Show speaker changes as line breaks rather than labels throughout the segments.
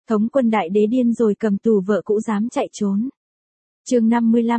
Thống quân đại đế điên rồi, cầm tù vợ cũ dám chạy trốn. Chương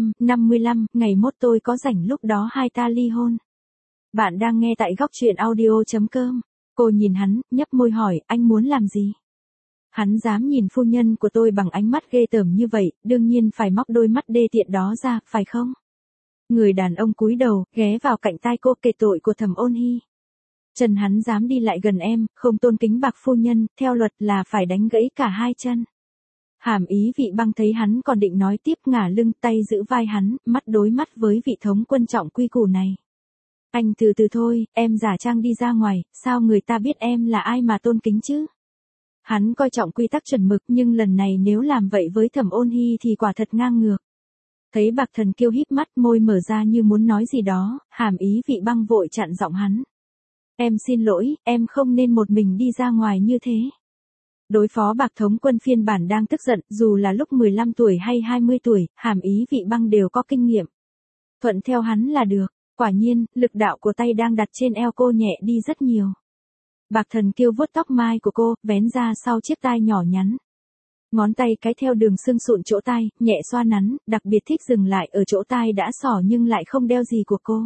55, ngày mốt tôi có rảnh lúc đó hai ta ly hôn. Bạn đang nghe tại góc truyện audio.com. Cô nhìn hắn, nhấp môi hỏi, anh muốn làm gì? Hắn dám nhìn phu nhân của tôi bằng ánh mắt ghê tởm như vậy, đương nhiên phải móc đôi mắt đê tiện đó ra, phải không? Người đàn ông cúi đầu, ghé vào cạnh tai cô kể tội của Thẩm Ôn Hi. Chân hắn dám đi lại gần em, không tôn kính bạc phu nhân, theo luật là phải đánh gãy cả hai chân. Hàm Ý Vị Băng thấy hắn còn định nói tiếp, ngả lưng, tay giữ vai hắn, mắt đối mắt với vị thống quân trọng quy củ này. Anh từ từ thôi, em giả trang đi ra ngoài, sao người ta biết em là ai mà tôn kính chứ? Hắn coi trọng quy tắc chuẩn mực, nhưng lần này nếu làm vậy với Thẩm Ôn Hi thì quả thật ngang ngược. Thấy Bạc Thần Kiêu híp mắt, môi mở ra như muốn nói gì đó, Hàm Ý Vị Băng vội chặn giọng hắn. Em xin lỗi, em không nên một mình đi ra ngoài như thế. Đối phó Bạc thống quân phiên bản đang tức giận, dù là lúc 15 tuổi hay 20 tuổi, Hàm Ý Vị Băng đều có kinh nghiệm. Thuận theo hắn là được. Quả nhiên, lực đạo của tay đang đặt trên eo cô nhẹ đi rất nhiều. Bạc Thần Kiêu vuốt tóc mai của cô, vén ra sau chiếc tai nhỏ nhắn. Ngón tay cái theo đường xương sụn chỗ tai, nhẹ xoa nắn, đặc biệt thích dừng lại ở chỗ tai đã xỏ nhưng lại không đeo gì của cô.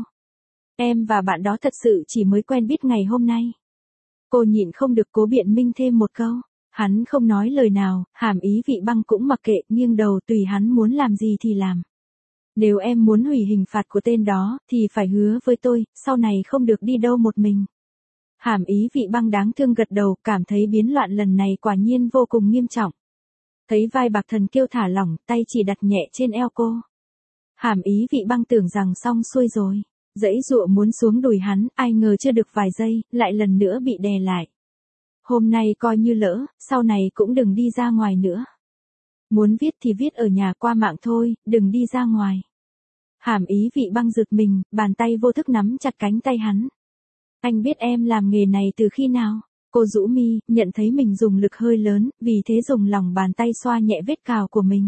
Em và bạn đó thật sự chỉ mới quen biết ngày hôm nay. Cô nhịn không được cố biện minh thêm một câu. Hắn không nói lời nào, Hàm Ý Vị Băng cũng mặc kệ, nghiêng đầu tùy hắn muốn làm gì thì làm. Nếu em muốn hủy hình phạt của tên đó, thì phải hứa với tôi, sau này không được đi đâu một mình. Hàm Ý Vị Băng đáng thương gật đầu, cảm thấy biến loạn lần này quả nhiên vô cùng nghiêm trọng. Thấy vai Bạc Thần Kiêu thả lỏng, tay chỉ đặt nhẹ trên eo cô. Hàm Ý Vị Băng tưởng rằng xong xuôi rồi. Giãy giụa muốn xuống đùi hắn, ai ngờ chưa được vài giây, lại lần nữa bị đè lại. Hôm nay coi như lỡ, sau này cũng đừng đi ra ngoài nữa. Muốn viết thì viết ở nhà qua mạng thôi, đừng đi ra ngoài. Hàm Ý Vị Băng giật mình, bàn tay vô thức nắm chặt cánh tay hắn. Anh biết em làm nghề này từ khi nào? Cô rũ mi, nhận thấy mình dùng lực hơi lớn, vì thế dùng lòng bàn tay xoa nhẹ vết cào của mình.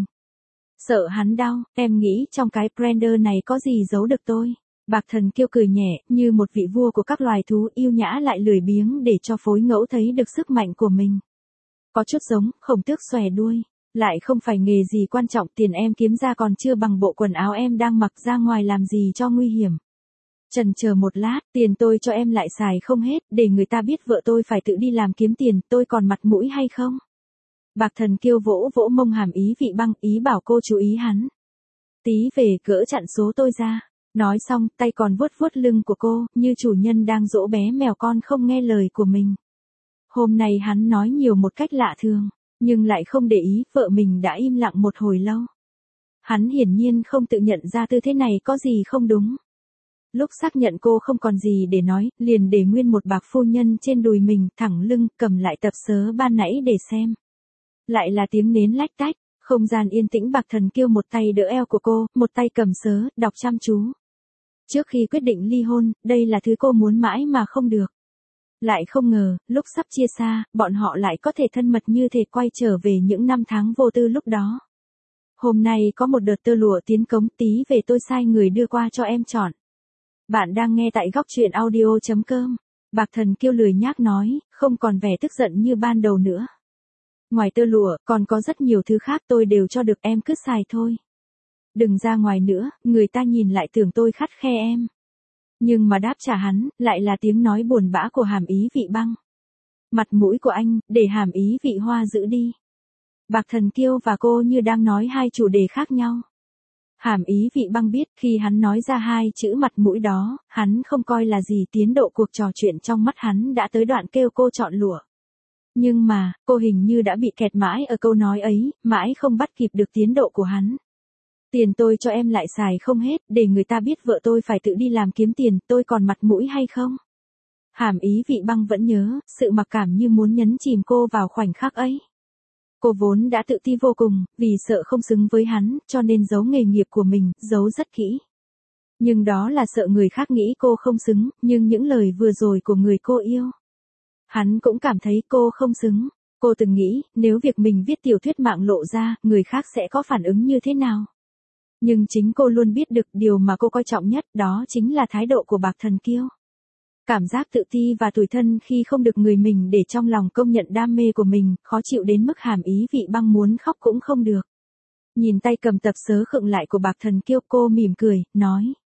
Sợ hắn đau, em nghĩ trong cái blender này có gì giấu được tôi? Bạc Thần Kiêu cười nhẹ, như một vị vua của các loài thú, yêu nhã lại lười biếng để cho phối ngẫu thấy được sức mạnh của mình. Có chút giống Khổng Tước xòe đuôi. Lại không phải nghề gì quan trọng, tiền em kiếm ra còn chưa bằng bộ quần áo em đang mặc, ra ngoài làm gì cho nguy hiểm. Chần chờ một lát, tiền tôi cho em lại xài không hết, để người ta biết vợ tôi phải tự đi làm kiếm tiền, tôi còn mặt mũi hay không? Bạc Thần Kiêu vỗ vỗ mông Hàm Ý Vị Băng, ý bảo cô chú ý hắn. Tí về gỡ chặn số tôi ra. Nói xong, tay còn vuốt vuốt lưng của cô, như chủ nhân đang dỗ bé mèo con không nghe lời của mình. Hôm nay hắn nói nhiều một cách lạ thường, nhưng lại không để ý, vợ mình đã im lặng một hồi lâu. Hắn hiển nhiên không tự nhận ra tư thế này có gì không đúng. Lúc xác nhận cô không còn gì để nói, liền để nguyên một Bạc phu nhân trên đùi mình, thẳng lưng, cầm lại tập sớ ban nãy để xem. Lại là tiếng nến lách tách, không gian yên tĩnh. Bạc Thần Kiêu một tay đỡ eo của cô, một tay cầm sớ, đọc chăm chú. Trước khi quyết định ly hôn, đây là thứ cô muốn mãi mà không được. Lại không ngờ, lúc sắp chia xa, bọn họ lại có thể thân mật như thể quay trở về những năm tháng vô tư lúc đó. Hôm nay có một đợt tơ lụa tiến cống, tí về tôi sai người đưa qua cho em chọn. Bạn đang nghe tại góc truyện audio.com. Bạc Thần Kiêu lười nhác nói, không còn vẻ tức giận như ban đầu nữa. Ngoài tơ lụa, còn có rất nhiều thứ khác tôi đều cho được, em cứ xài thôi. Đừng ra ngoài nữa, người ta nhìn lại tưởng tôi khắt khe em. Nhưng mà đáp trả hắn, lại là tiếng nói buồn bã của Hàm Ý Vị Băng. Mặt mũi của anh, để Hàm Ý Vị Hoa giữ đi. Bạc Thần Kiêu và cô như đang nói hai chủ đề khác nhau. Hàm Ý Vị Băng biết khi hắn nói ra hai chữ mặt mũi đó, hắn không coi là gì, tiến độ cuộc trò chuyện trong mắt hắn đã tới đoạn kêu cô chọn lụa. Nhưng mà, cô hình như đã bị kẹt mãi ở câu nói ấy, mãi không bắt kịp được tiến độ của hắn. Tiền tôi cho em lại xài không hết, để người ta biết vợ tôi phải tự đi làm kiếm tiền, tôi còn mặt mũi hay không? Hàm Ý Vị Băng vẫn nhớ, sự mặc cảm như muốn nhấn chìm cô vào khoảnh khắc ấy. Cô vốn đã tự ti vô cùng, vì sợ không xứng với hắn, cho nên giấu nghề nghiệp của mình, giấu rất kỹ. Nhưng đó là sợ người khác nghĩ cô không xứng, nhưng những lời vừa rồi của người cô yêu. Hắn cũng cảm thấy cô không xứng. Cô từng nghĩ, nếu việc mình viết tiểu thuyết mạng lộ ra, người khác sẽ có phản ứng như thế nào? Nhưng chính cô luôn biết được điều mà cô coi trọng nhất, đó chính là thái độ của Bạc Thần Kiêu. Cảm giác tự ti và tủi thân khi không được người mình để trong lòng công nhận đam mê của mình, khó chịu đến mức Hàm Ý Vị Băng muốn khóc cũng không được. Nhìn tay cầm tập sớ khựng lại của Bạc Thần Kiêu, cô mỉm cười, nói.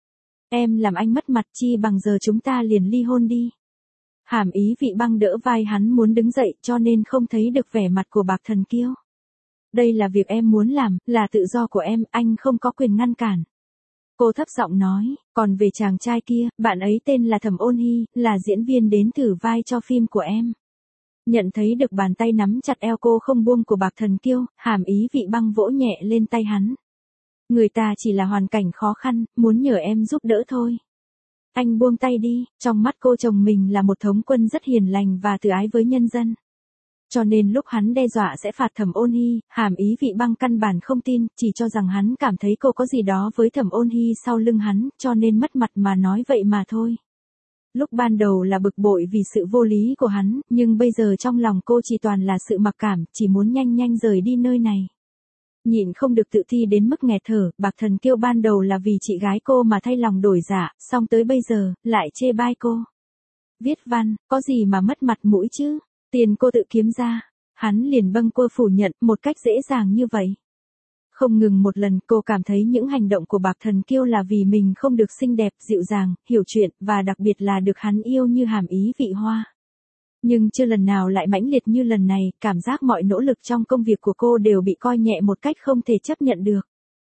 Em làm anh mất mặt, chi bằng giờ chúng ta liền ly hôn đi. Hàm Ý Vị Băng đỡ vai hắn muốn đứng dậy cho nên không thấy được vẻ mặt của Bạc Thần Kiêu. Đây là việc em muốn làm, là tự do của em, anh không có quyền ngăn cản. Cô thấp giọng nói, còn về chàng trai kia, bạn ấy tên là Thẩm Ôn Hy, là diễn viên đến thử vai cho phim của em. Nhận thấy được bàn tay nắm chặt eo cô không buông của Bạc Thần Kiêu, Hàm Ý Vị Băng vỗ nhẹ lên tay hắn. Người ta chỉ là hoàn cảnh khó khăn, muốn nhờ em giúp đỡ thôi. Anh buông tay đi, trong mắt cô chồng mình là một thống quân rất hiền lành và từ ái với nhân dân. Cho nên lúc hắn đe dọa sẽ phạt Thẩm Ôn Hy, Hàm Ý Vị Băng căn bản không tin, chỉ cho rằng hắn cảm thấy cô có gì đó với Thẩm Ôn Hy sau lưng hắn, cho nên mất mặt mà nói vậy mà thôi. Lúc ban đầu là bực bội vì sự vô lý của hắn, nhưng bây giờ trong lòng cô chỉ toàn là sự mặc cảm, chỉ muốn nhanh nhanh rời đi nơi này. Nhịn không được tự thi đến mức nghẹt thở, Bạc Thần Kiêu ban đầu là vì chị gái cô mà thay lòng đổi dạ, xong tới bây giờ, lại chê bai cô. Viết văn, có gì mà mất mặt mũi chứ, tiền cô tự kiếm ra. Hắn liền bâng quơ phủ nhận một cách dễ dàng như vậy. Không ngừng một lần cô cảm thấy những hành động của Bạc Thần Kiêu là vì mình không được xinh đẹp, dịu dàng, hiểu chuyện, và đặc biệt là được hắn yêu như Hàm Ý Vị Hoa. Nhưng chưa lần nào lại mãnh liệt như lần này, cảm giác mọi nỗ lực trong công việc của cô đều bị coi nhẹ một cách không thể chấp nhận được.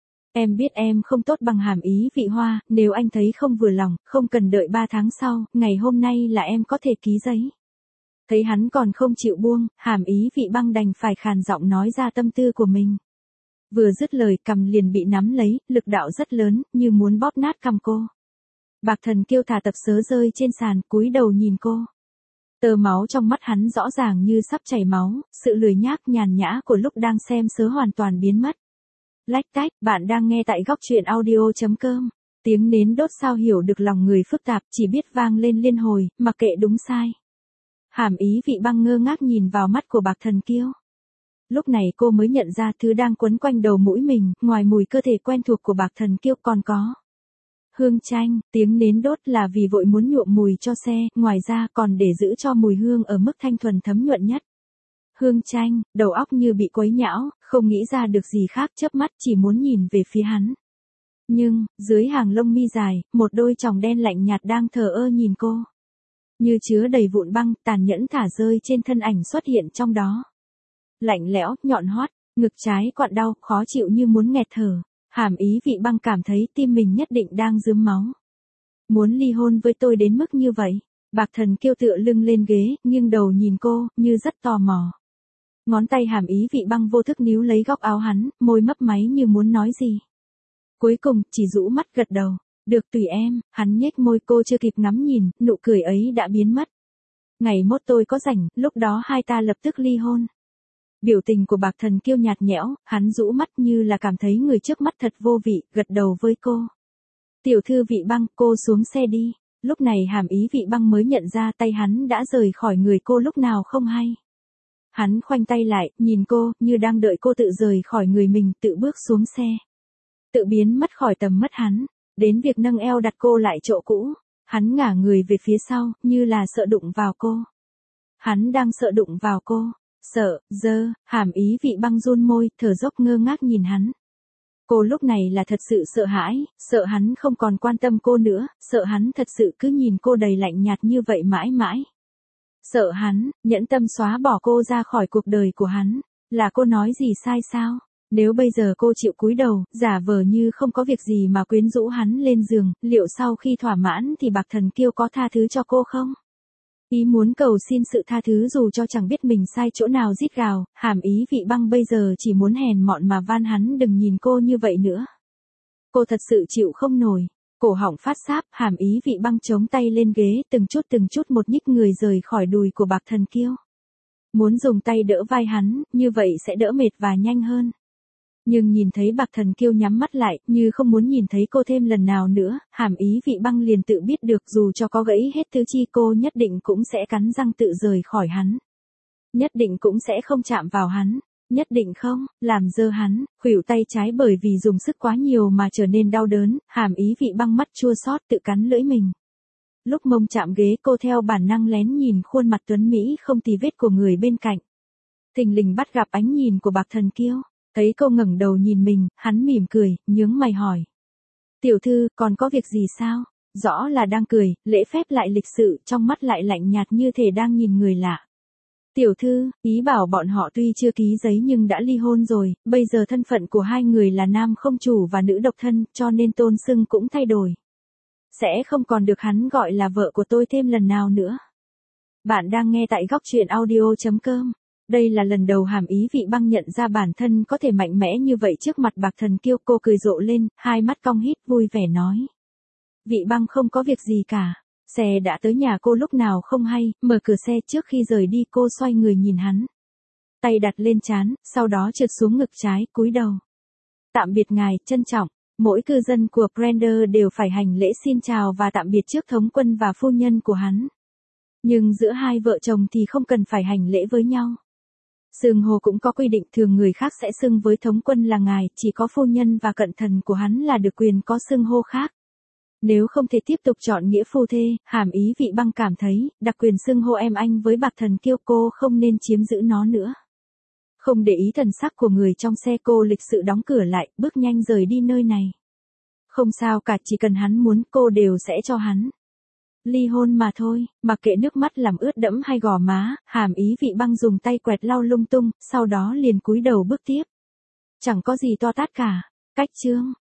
Em biết em không tốt bằng Hàm Ý Vị Hoa, nếu anh thấy không vừa lòng, không cần đợi 3 tháng sau, ngày hôm nay là em có thể ký giấy. Thấy hắn còn không chịu buông, Hàm Ý Vị Băng đành phải khàn giọng nói ra tâm tư của mình. Vừa dứt lời, cằm liền bị nắm lấy, lực đạo rất lớn, như muốn bóp nát cằm cô. Bạc Thần Kiêu thả tập sớ rơi trên sàn, cúi đầu nhìn cô. Tơ máu trong mắt hắn rõ ràng như sắp chảy máu, sự lười nhác nhàn nhã của lúc đang xem sớ hoàn toàn biến mất. Lách tách, bạn đang nghe tại góc truyện audio.com. Tiếng nến đốt sao hiểu được lòng người phức tạp, chỉ biết vang lên liên hồi, mặc kệ đúng sai. Hàm Ý Vị Băng ngơ ngác nhìn vào mắt của Bạc Thần Kiêu. Lúc này cô mới nhận ra thứ đang quấn quanh đầu mũi mình, ngoài mùi cơ thể quen thuộc của Bạc Thần Kiêu còn có hương chanh. Tiếng nến đốt là vì vội muốn nhuộm mùi cho xe, ngoài ra còn để giữ cho mùi hương ở mức thanh thuần thấm nhuận nhất. Hương chanh, đầu óc như bị quấy nhão, không nghĩ ra được gì khác, chớp mắt chỉ muốn nhìn về phía hắn. Nhưng, dưới hàng lông mi dài, một đôi tròng đen lạnh nhạt đang thờ ơ nhìn cô. Như chứa đầy vụn băng, tàn nhẫn thả rơi trên thân ảnh xuất hiện trong đó. Lạnh lẽo, nhọn hoắt, ngực trái quặn đau, khó chịu như muốn nghẹt thở. Hàm Ý Vị Băng cảm thấy tim mình nhất định đang rướm máu. Muốn ly hôn với tôi đến mức như vậy. Bạc Thần Kiêu tựa lưng lên ghế, nghiêng đầu nhìn cô, như rất tò mò. Ngón tay Hàm Ý Vị Băng vô thức níu lấy góc áo hắn, môi mấp máy như muốn nói gì. Cuối cùng, chỉ rũ mắt gật đầu. Được tùy em, hắn nhếch môi, cô chưa kịp ngắm nhìn, nụ cười ấy đã biến mất. Ngày mốt tôi có rảnh, lúc đó hai ta lập tức ly hôn. Biểu tình của Bạc Thần Kiêu nhạt nhẽo, hắn rũ mắt như là cảm thấy người trước mắt thật vô vị, gật đầu với cô. Tiểu thư Vị Băng, cô xuống xe đi. Lúc này Hàm Ý Vị Băng mới nhận ra tay hắn đã rời khỏi người cô lúc nào không hay. Hắn khoanh tay lại, nhìn cô, như đang đợi cô tự rời khỏi người mình, tự bước xuống xe. Tự biến mất khỏi tầm mắt hắn, đến việc nâng eo đặt cô lại chỗ cũ. Hắn ngả người về phía sau, như là sợ đụng vào cô. Hắn đang sợ đụng vào cô. Sợ, Hàm Ý Vị Băng run môi, thở dốc ngơ ngác nhìn hắn. Cô lúc này là thật sự sợ hãi, sợ hắn không còn quan tâm cô nữa, sợ hắn thật sự cứ nhìn cô đầy lạnh nhạt như vậy mãi mãi. Sợ hắn, nhẫn tâm xóa bỏ cô ra khỏi cuộc đời của hắn. Là cô nói gì sai sao? Nếu bây giờ cô chịu cúi đầu, giả vờ như không có việc gì mà quyến rũ hắn lên giường, liệu sau khi thỏa mãn thì Bạc Thần Kiêu có tha thứ cho cô không? Ý muốn cầu xin sự tha thứ dù cho chẳng biết mình sai chỗ nào rít gào, Hàm Ý Vị Băng bây giờ chỉ muốn hèn mọn mà van hắn đừng nhìn cô như vậy nữa. Cô thật sự chịu không nổi. Cổ họng phát sáp, Hàm Ý Vị Băng chống tay lên ghế, từng chút một nhích người rời khỏi đùi của Bạc Thần Kiêu. Muốn dùng tay đỡ vai hắn, như vậy sẽ đỡ mệt và nhanh hơn. Nhưng nhìn thấy Bạc Thần Kiêu nhắm mắt lại, như không muốn nhìn thấy cô thêm lần nào nữa, Hàm Ý Vị Băng liền tự biết được dù cho có gãy hết tứ chi cô nhất định cũng sẽ cắn răng tự rời khỏi hắn. Nhất định cũng sẽ không chạm vào hắn. Nhất định không, làm dơ hắn, khuỷu tay trái bởi vì dùng sức quá nhiều mà trở nên đau đớn, Hàm Ý Vị Băng mắt chua xót tự cắn lưỡi mình. Lúc mông chạm ghế cô theo bản năng lén nhìn khuôn mặt tuấn Mỹ không tì vết của người bên cạnh. Thình lình bắt gặp ánh nhìn của Bạc Thần Kiêu. Thấy cô ngẩng đầu nhìn mình, hắn mỉm cười, nhướng mày hỏi. Tiểu thư, còn có việc gì sao? Rõ là đang cười, lễ phép lại lịch sự, trong mắt lại lạnh nhạt như thể đang nhìn người lạ. Tiểu thư, ý bảo bọn họ tuy chưa ký giấy nhưng đã ly hôn rồi, bây giờ thân phận của hai người là nam không chủ và nữ độc thân, cho nên tôn xưng cũng thay đổi. Sẽ không còn được hắn gọi là vợ của tôi thêm lần nào nữa. Bạn đang nghe tại góc truyện audio.com. Đây là lần đầu Hàm Ý Vị Băng nhận ra bản thân có thể mạnh mẽ như vậy trước mặt Bạc Thần Kiêu. Cô cười rộ lên, hai mắt cong hít vui vẻ nói. Vị Băng không có việc gì cả. Xe đã tới nhà cô lúc nào không hay, mở cửa xe trước khi rời đi cô xoay người nhìn hắn. Tay đặt lên trán, sau đó trượt xuống ngực trái, cúi đầu. Tạm biệt ngài, trân trọng. Mỗi cư dân của Brander đều phải hành lễ xin chào và tạm biệt trước thống quân và phu nhân của hắn. Nhưng giữa hai vợ chồng thì không cần phải hành lễ với nhau. Xưng hô cũng có quy định, thường người khác sẽ xưng với thống quân là ngài, chỉ có phu nhân và cận thần của hắn là được quyền có xưng hô khác. Nếu không thể tiếp tục chọn nghĩa phu thê, Hàm Ý Vị Băng cảm thấy, đặc quyền xưng hô em anh với Bạc Thần Kiêu cô không nên chiếm giữ nó nữa. Không để ý thần sắc của người trong xe cô lịch sự đóng cửa lại, bước nhanh rời đi nơi này. Không sao cả, chỉ cần hắn muốn cô đều sẽ cho hắn. Ly hôn mà thôi, mặc kệ nước mắt làm ướt đẫm hay gò má, Hàm Ý Vị Băng dùng tay quẹt lau lung tung, sau đó liền cúi đầu bước tiếp. Chẳng có gì to tát cả. Cách chương